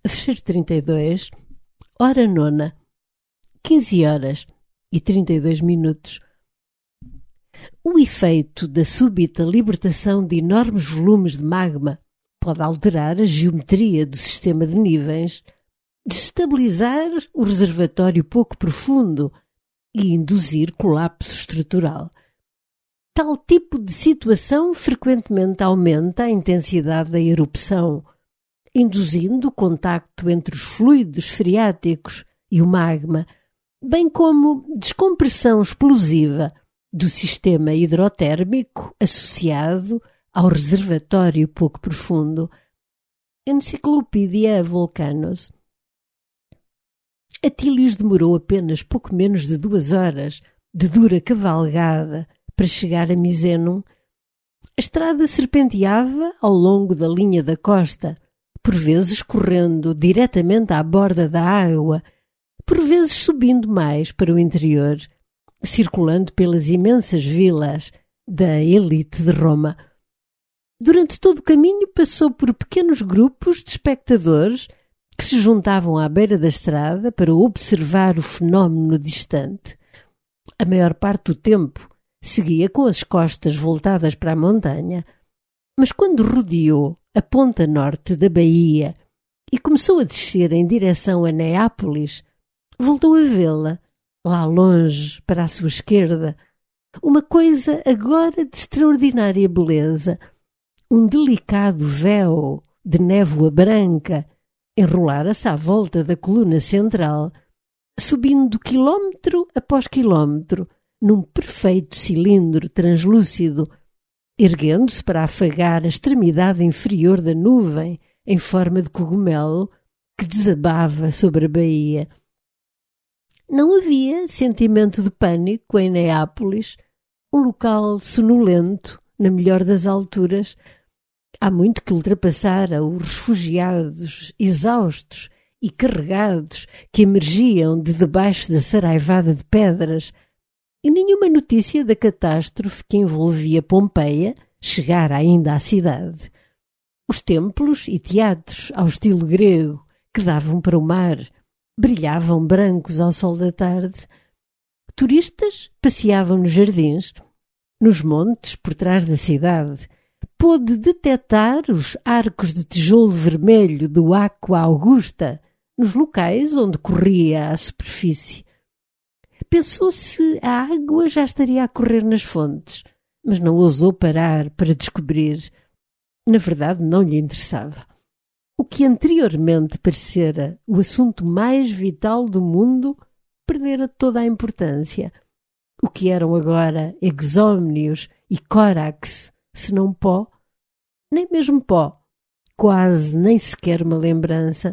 Fecheiro 32, hora nona, 15h32. O efeito da súbita libertação de enormes volumes de magma pode alterar a geometria do sistema de níveis, desestabilizar o reservatório pouco profundo e induzir colapso estrutural. Tal tipo de situação frequentemente aumenta a intensidade da erupção, induzindo o contacto entre os fluidos freáticos e o magma, bem como descompressão explosiva do sistema hidrotérmico associado ao reservatório pouco profundo. Enciclopédia Volcanos. Atílios demorou apenas pouco menos de 2 horas de dura cavalgada para chegar a Misenum. A estrada serpenteava ao longo da linha da costa, por vezes correndo diretamente à borda da água, por vezes subindo mais para o interior, circulando pelas imensas vilas da elite de Roma. Durante todo o caminho passou por pequenos grupos de espectadores que se juntavam à beira da estrada para observar o fenómeno distante. A maior parte do tempo seguia com as costas voltadas para a montanha, mas quando rodeou a ponta norte da baía e começou a descer em direção a Neápolis, voltou a vê-la, lá longe, para a sua esquerda, uma coisa agora de extraordinária beleza, um delicado véu de névoa branca enrolara-se à volta da coluna central, subindo quilómetro após quilómetro, num perfeito cilindro translúcido, erguendo-se para afagar a extremidade inferior da nuvem em forma de cogumelo que desabava sobre a baía. Não havia sentimento de pânico em Neápolis, um local sonolento, na melhor das alturas. Há muito que ultrapassara os refugiados exaustos e carregados que emergiam de debaixo da saraivada de pedras, e nenhuma notícia da catástrofe que envolvia Pompeia chegara ainda à cidade. Os templos e teatros ao estilo grego que davam para o mar brilhavam brancos ao sol da tarde. Turistas passeavam nos jardins. Nos montes por trás da cidade pôde detectar os arcos de tijolo vermelho do Aqua Augusta nos locais onde corria a superfície. Pensou se a água já estaria a correr nas fontes, mas não ousou parar para descobrir. Na verdade, não lhe interessava. O que anteriormente parecera o assunto mais vital do mundo perdera toda a importância. O que eram agora exómnios e córax, se não pó? Nem mesmo pó. Quase nem sequer uma lembrança.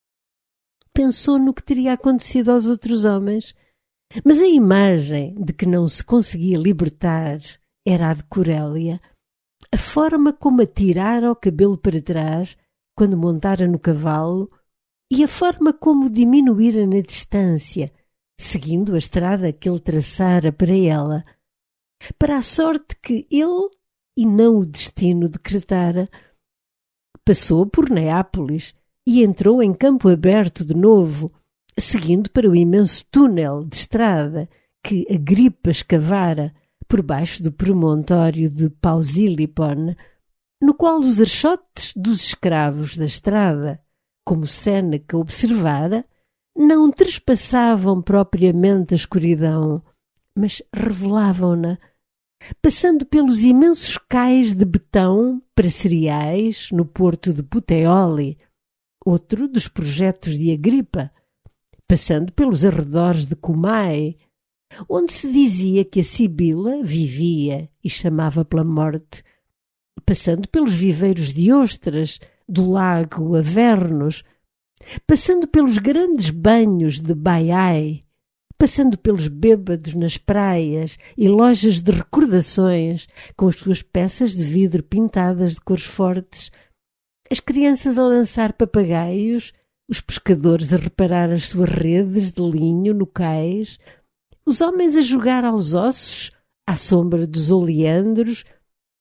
Pensou no que teria acontecido aos outros homens, mas a imagem de que não se conseguia libertar era a de Corélia. A forma como atirara o cabelo para trás quando montara no cavalo e a forma como diminuíra na distância, seguindo a estrada que ele traçara para ela, para a sorte que ele e não o destino decretara. Passou por Neápolis e entrou em campo aberto de novo, seguindo para o imenso túnel de estrada que Agripa escavara por baixo do promontório de Pausílipon, no qual os archotes dos escravos da estrada, como Séneca observara, não trespassavam propriamente a escuridão, mas revelavam-na, passando pelos imensos cais de betão para cereais no porto de Puteoli, outro dos projetos de Agripa, passando pelos arredores de Cumae, onde se dizia que a Sibila vivia e chamava pela morte, passando pelos viveiros de ostras do lago Avernos, passando pelos grandes banhos de Baiae, passando pelos bêbados nas praias e lojas de recordações com as suas peças de vidro pintadas de cores fortes, as crianças a lançar papagaios, os pescadores a reparar as suas redes de linho no cais, os homens a jogar aos ossos, à sombra dos oleandros,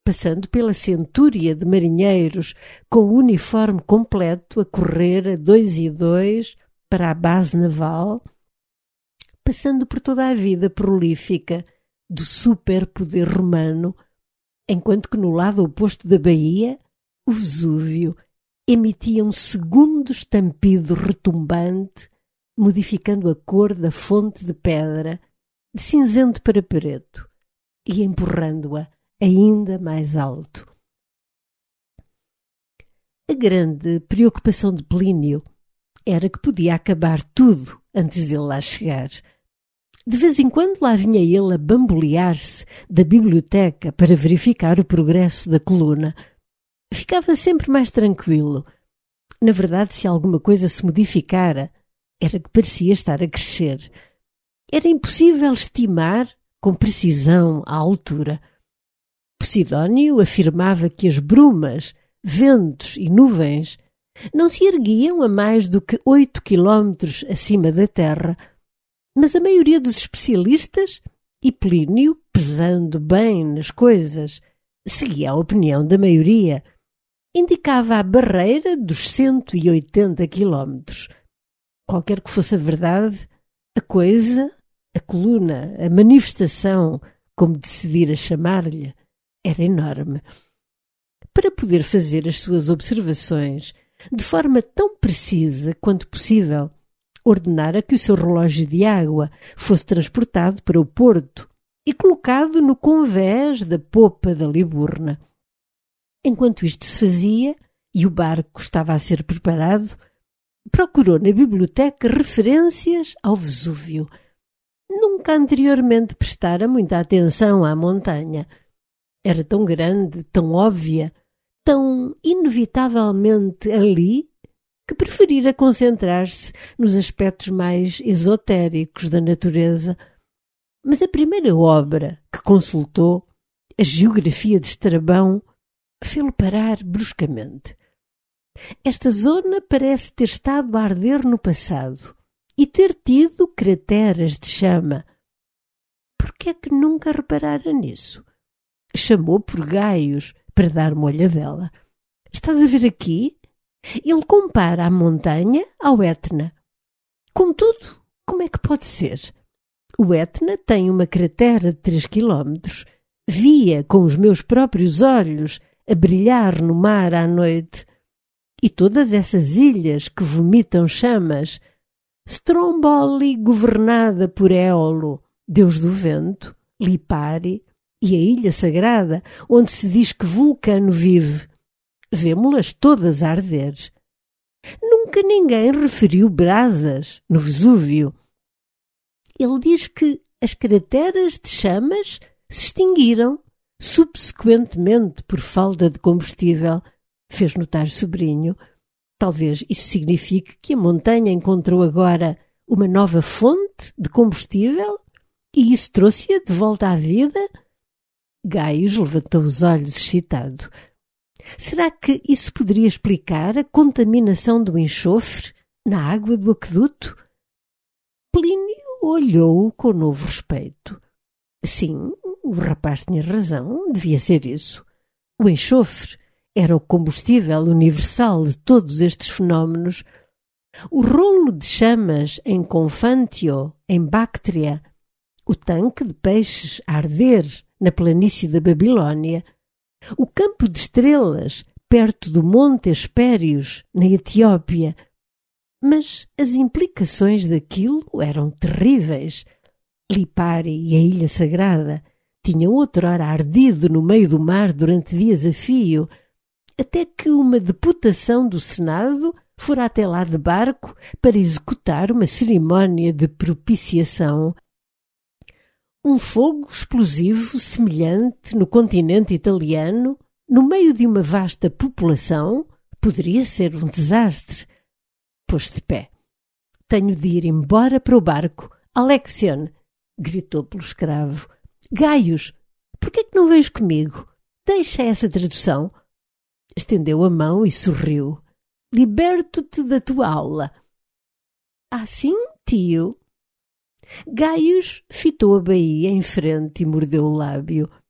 passando pela centúria de marinheiros com o uniforme completo a correr a 2 e 2 para a base naval, passando por toda a vida prolífica do superpoder romano, enquanto que no lado oposto da baía, o Vesúvio emitia um segundo estampido retumbante, modificando a cor da fonte de pedra de cinzento para preto e empurrando-a ainda mais alto. A grande preocupação de Plínio era que podia acabar tudo antes dele lá chegar. De vez em quando lá vinha ele a bambolear-se da biblioteca para verificar o progresso da coluna. Ficava sempre mais tranquilo. Na verdade, se alguma coisa se modificara, era que parecia estar a crescer. Era impossível estimar com precisão a altura. Posidónio afirmava que as brumas, ventos e nuvens não se erguiam a mais do que 8 quilómetros acima da terra, mas a maioria dos especialistas, e Plínio, pesando bem nas coisas, seguia a opinião da maioria, indicava a barreira dos 180 quilómetros. Qualquer que fosse a verdade, a coisa, a coluna, a manifestação, como decidira chamar-lhe, era enorme. Para poder fazer as suas observações de forma tão precisa quanto possível, ordenara que o seu relógio de água fosse transportado para o porto e colocado no convés da popa da Liburna. Enquanto isto se fazia e o barco estava a ser preparado, procurou na biblioteca referências ao Vesúvio. Nunca anteriormente prestara muita atenção à montanha. Era tão grande, tão óbvia, tão inevitavelmente ali, que preferira concentrar-se nos aspectos mais esotéricos da natureza. Mas a primeira obra que consultou, a Geografia de Estrabão, fê-lo parar bruscamente. Esta zona parece ter estado a arder no passado e ter tido crateras de chama. Por que é que nunca reparara nisso? Chamou por Gaius para dar uma olhadela. Estás a ver aqui? Ele compara a montanha ao Etna. Contudo, como é que pode ser? O Etna tem uma cratera de 3 quilómetros. Via com os meus próprios olhos a brilhar no mar à noite. E todas essas ilhas que vomitam chamas, Stromboli governada por Éolo, deus do vento, Lipari, e a ilha sagrada, onde se diz que Vulcano vive, vemo-las todas a arder. Nunca ninguém referiu brasas no Vesúvio. Ele diz que as crateras de chamas se extinguiram subsequentemente por falta de combustível, fez notar sobrinho. Talvez isso signifique que a montanha encontrou agora uma nova fonte de combustível e isso trouxe-a de volta à vida? Gaius levantou os olhos excitado. Será que isso poderia explicar a contaminação do enxofre na água do aqueduto? Plínio olhou-o com novo respeito. Sim, o rapaz tinha razão, devia ser isso. O enxofre era o combustível universal de todos estes fenómenos. O rolo de chamas em Confantio, em Bactria, o tanque de peixes a arder na planície da Babilónia, o campo de estrelas perto do Monte Hespérios, na Etiópia. Mas as implicações daquilo eram terríveis. Lipari e a Ilha Sagrada tinham outrora ardido no meio do mar durante dias a fio, até que uma deputação do Senado fora até lá de barco para executar uma cerimónia de propiciação. Um fogo explosivo semelhante no continente italiano, no meio de uma vasta população, poderia ser um desastre. Pôs-se de pé. Tenho de ir embora para o barco. Alexion! Gritou pelo escravo. Gaius! Por que é que não vens comigo? Deixa essa tradução. Estendeu a mão e sorriu. Liberto-te da tua aula. Ah, sim, tio? Gaius fitou a baía em frente e mordeu o lábio.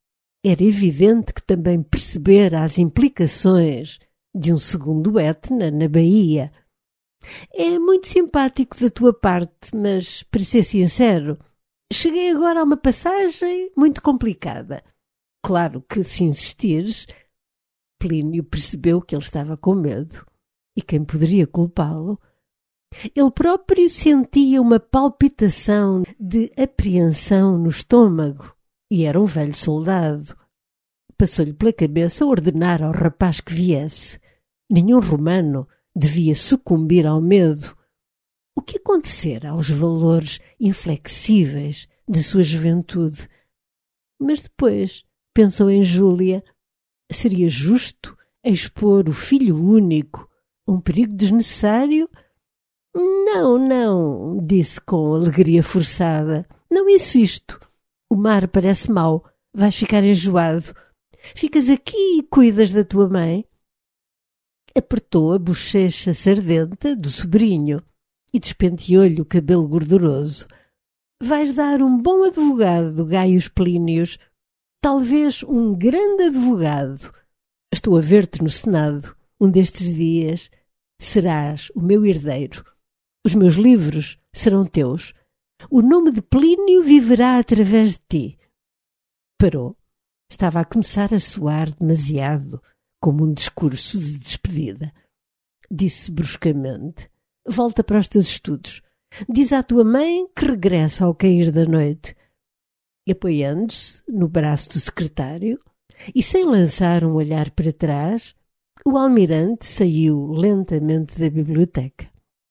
Era evidente que também percebera as implicações de um segundo Etna na Bahia. É muito simpático da tua parte, mas, para ser sincero, cheguei agora a uma passagem muito complicada. Claro que, se insistires... Plínio percebeu que ele estava com medo. E quem poderia culpá-lo? Ele próprio sentia uma palpitação de apreensão no estômago e era um velho soldado. Passou-lhe pela cabeça ordenar ao rapaz que viesse. Nenhum romano devia sucumbir ao medo. O que acontecera aos valores inflexíveis da sua juventude? Mas depois pensou em Júlia. Seria justo expor o filho único a um perigo desnecessário? Não, não, disse com alegria forçada. Não insisto. O mar parece mau. Vais ficar enjoado. Ficas aqui e cuidas da tua mãe. Apertou a bochecha sardenta do sobrinho e despenteou-lhe o cabelo gorduroso. Vais dar um bom advogado, Gaius Plínios. Talvez um grande advogado. Estou a ver-te no Senado um destes dias. Serás o meu herdeiro. Os meus livros serão teus. O nome de Plínio viverá através de ti. Parou. Estava a começar a soar demasiado, como um discurso de despedida. Disse bruscamente: volta para os teus estudos. Diz à tua mãe que regressa ao cair da noite. E apoiando-se no braço do secretário e sem lançar um olhar para trás, o almirante saiu lentamente da biblioteca.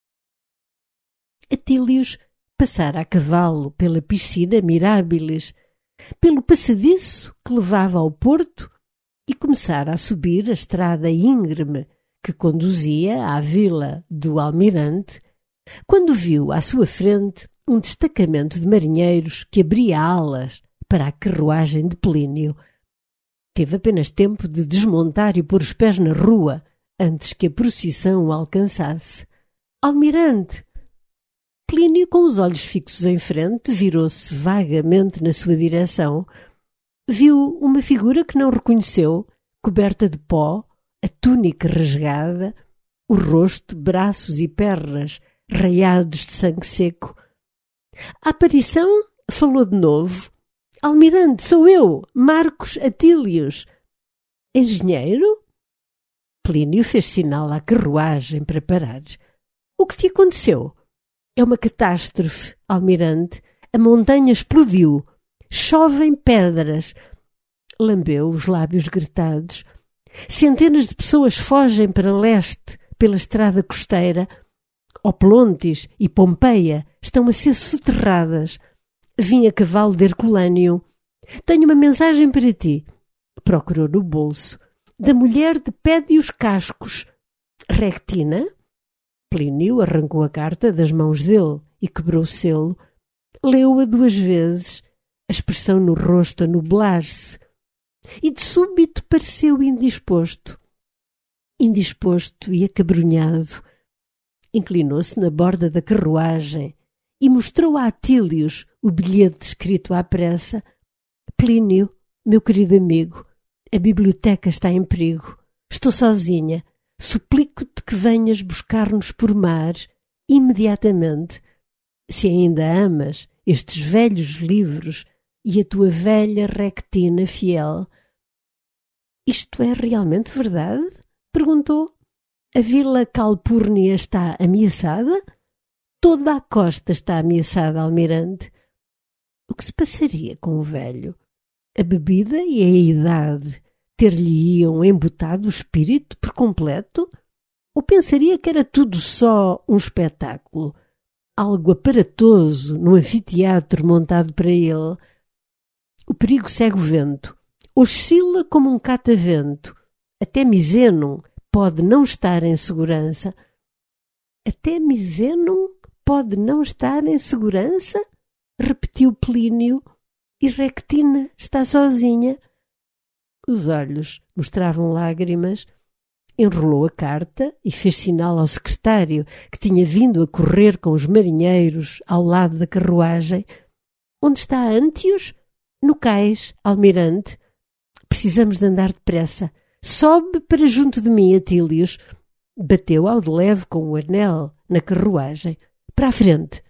Atílios passara a cavalo pela piscina Mirábiles, pelo passadiço que levava ao porto e começara a subir a estrada íngreme que conduzia à vila do almirante, quando viu à sua frente um destacamento de marinheiros que abria alas para a carruagem de Plínio. Teve apenas tempo de desmontar e pôr os pés na rua antes que a procissão o alcançasse. Almirante! Plínio, com os olhos fixos em frente, virou-se vagamente na sua direção. Viu uma figura que não reconheceu, coberta de pó, a túnica rasgada, o rosto, braços e pernas raiados de sangue seco. A aparição falou de novo. Almirante, sou eu, Marcos Atílios. Engenheiro? Plínio fez sinal à carruagem para parar. O que te aconteceu? É uma catástrofe, almirante. A montanha explodiu. Chovem pedras. Lambeu os lábios gretados. Centenas de pessoas fogem para leste pela estrada costeira. Oplontis e Pompeia estão a ser soterradas. Vim a cavalo de Herculâneo. Tenho uma mensagem para ti. Procurou no bolso. Da mulher de Pédios Cascos. Rectina? Plínio arrancou a carta das mãos dele e quebrou o selo. Leu-a 2 vezes, a expressão no rosto a nublar-se. E de súbito pareceu indisposto. Indisposto e acabrunhado. Inclinou-se na borda da carruagem e mostrou a Atílios o bilhete escrito à pressa. Plínio, meu querido amigo, a biblioteca está em perigo. Estou sozinha. Suplico-te que venhas buscar-nos por mar imediatamente. Se ainda amas estes velhos livros e a tua velha Rectina fiel. Isto é realmente verdade? Perguntou. A vila Calpurnia está ameaçada? Toda a costa está ameaçada, almirante. O que se passaria com o velho? A bebida e a idade ter-lhe-iam embotado o espírito por completo? Ou pensaria que era tudo só um espetáculo? Algo aparatoso num anfiteatro montado para ele? O perigo segue o vento. Oscila como um catavento. Até Misenum pode não estar em segurança. Até Misenum pode não estar em segurança? Repetiu Plínio. E Rectina está sozinha. Os olhos mostravam lágrimas. Enrolou a carta e fez sinal ao secretário, que tinha vindo a correr com os marinheiros ao lado da carruagem. Onde está Antios? No cais, almirante. Precisamos de andar depressa. Sobe para junto de mim, Atílios. Bateu ao de leve com o anel na carruagem. Para a frente.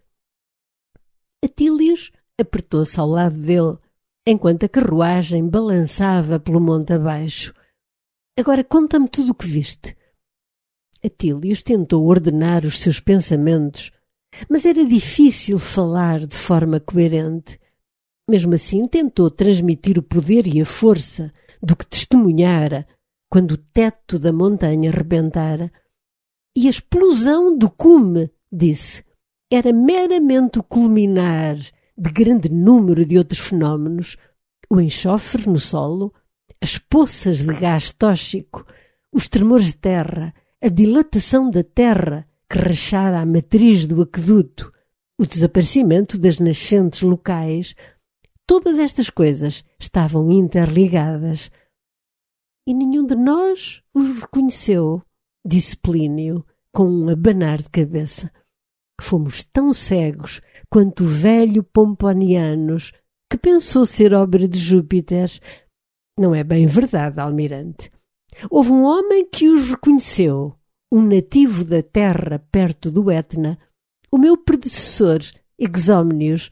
Atílios apertou-se ao lado dele, enquanto a carruagem balançava pelo monte abaixo. Agora conta-me tudo o que viste. Atílios tentou ordenar os seus pensamentos, mas era difícil falar de forma coerente. Mesmo assim, tentou transmitir o poder e a força do que testemunhara quando o teto da montanha rebentara. E a explosão do cume, disse, era meramente o culminar de grande número de outros fenómenos: o enxofre no solo, as poças de gás tóxico, os tremores de terra, a dilatação da terra que rachara a matriz do aqueduto, o desaparecimento das nascentes locais. Todas estas coisas estavam interligadas. E nenhum de nós os reconheceu, disse Plínio, com um abanar de cabeça. Fomos tão cegos quanto o velho Pomponianos, que pensou ser obra de Júpiter. Não é bem verdade, almirante. Houve um homem que os reconheceu, um nativo da terra perto do Etna, o meu predecessor, Exómnios.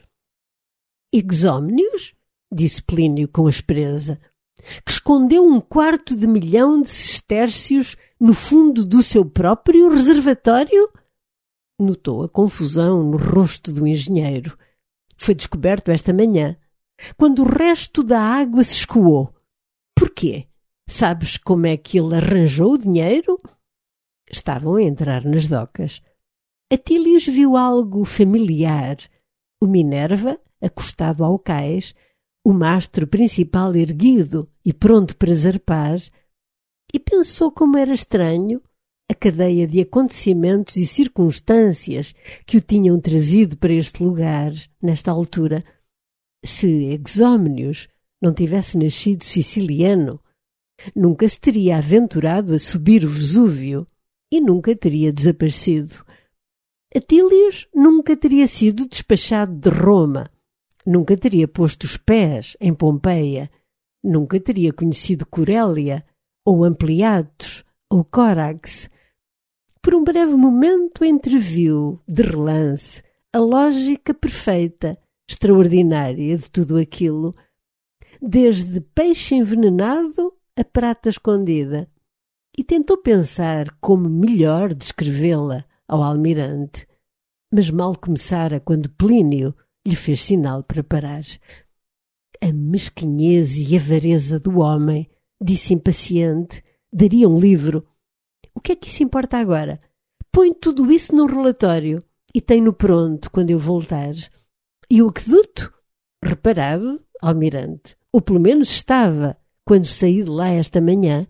Exómnios? Disse Plínio com aspereza, que escondeu 250 000 sestércios no fundo do seu próprio reservatório? Notou a confusão no rosto do engenheiro. Foi descoberto esta manhã, quando o resto da água se escoou. Porquê? Sabes como é que ele arranjou o dinheiro? Estavam a entrar nas docas. Atílios viu algo familiar. O Minerva, acostado ao cais, o mastro principal erguido e pronto para zarpar, e pensou como era estranho a cadeia de acontecimentos e circunstâncias que o tinham trazido para este lugar, nesta altura. Se Exómnios não tivesse nascido siciliano, nunca se teria aventurado a subir o Vesúvio e nunca teria desaparecido. Atílios nunca teria sido despachado de Roma, nunca teria posto os pés em Pompeia, nunca teria conhecido Corélia, ou Ampliatus, ou Córax. Por um breve momento entreviu, de relance, a lógica perfeita, extraordinária de tudo aquilo, desde peixe envenenado a prata escondida, e tentou pensar como melhor descrevê-la ao almirante, mas mal começara quando Plínio lhe fez sinal para parar. A mesquinhez e avareza do homem, disse impaciente, daria um livro. O que é que isso importa agora? Põe tudo isso num relatório e tem-no pronto quando eu voltar. E o aqueduto? Reparado, almirante, ou pelo menos estava, quando saí de lá esta manhã.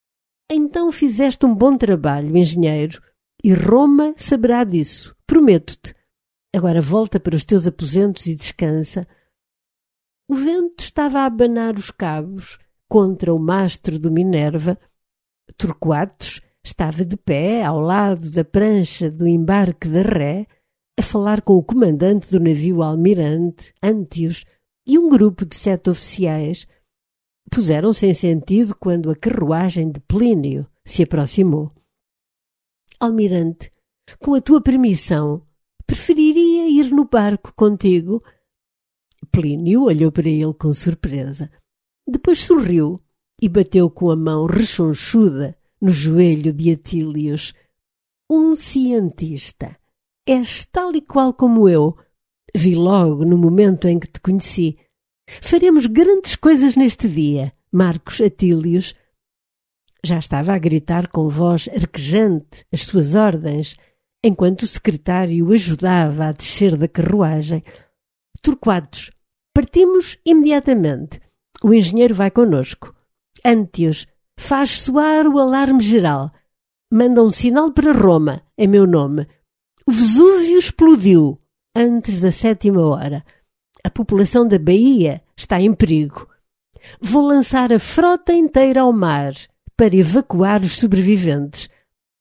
Então fizeste um bom trabalho, engenheiro, e Roma saberá disso, prometo-te. Agora volta para os teus aposentos e descansa. O vento estava a abanar os cabos contra o mastro do Minerva. Torquatus estava de pé ao lado da prancha do embarque da ré, a falar com o comandante do navio almirante, Antios, e um grupo de 7 oficiais. Puseram-se em sentido quando a carruagem de Plínio se aproximou. Almirante, com a tua permissão, preferiria ir no barco contigo? Plínio olhou para ele com surpresa. Depois sorriu e bateu com a mão rechonchuda no joelho de Atílios. Um cientista. És tal e qual como eu. Vi logo no momento em que te conheci. Faremos grandes coisas neste dia, Marcos Atílios. Já estava a gritar com voz arquejante as suas ordens, enquanto o secretário o ajudava a descer da carruagem. Torquatus, partimos imediatamente. O engenheiro vai conosco. Antios, faz soar o alarme geral. Manda um sinal para Roma, em meu nome. O Vesúvio explodiu antes da 7ª hora. A população da Bahia está em perigo. Vou lançar a frota inteira ao mar para evacuar os sobreviventes.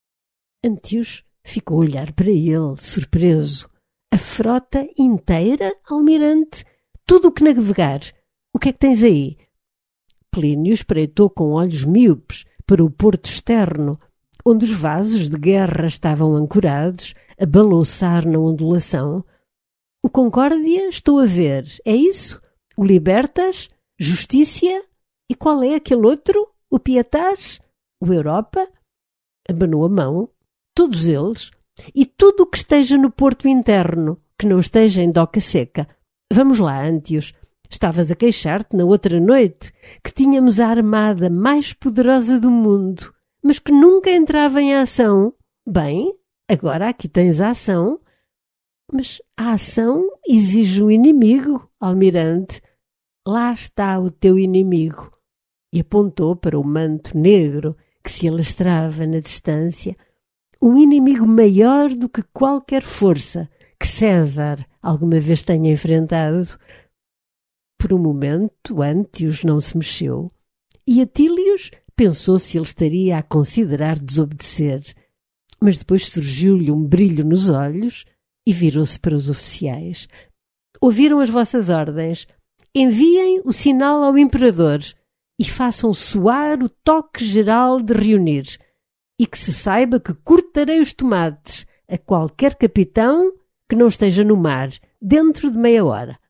Antios ficou a olhar para ele, surpreso. A frota inteira, almirante? Tudo o que navegar. O que é que tens aí? Plínio espreitou com olhos míopes para o porto externo, onde os vasos de guerra estavam ancorados, a balouçar na ondulação. O Concórdia estou a ver, é isso? O Libertas? Justícia? E qual é aquele outro? O Pietas? O Europa? Abanou a mão. Todos eles. E tudo o que esteja no porto interno, que não esteja em doca seca. Vamos lá, Antios. Estavas a queixar-te na outra noite que tínhamos a armada mais poderosa do mundo, mas que nunca entrava em ação. Bem, agora aqui tens a ação. Mas a ação exige um inimigo, almirante. Lá está o teu inimigo. E apontou para o manto negro que se alastrava na distância. Um inimigo maior do que qualquer força que César alguma vez tenha enfrentado. Por um momento, Antios não se mexeu. E Atílios pensou se ele estaria a considerar desobedecer. Mas depois surgiu-lhe um brilho nos olhos e virou-se para os oficiais. Ouviram as vossas ordens. Enviem o sinal ao imperador e façam soar o toque geral de reunir. E que se saiba que cortarei os tomates a qualquer capitão que não esteja no mar dentro de meia hora.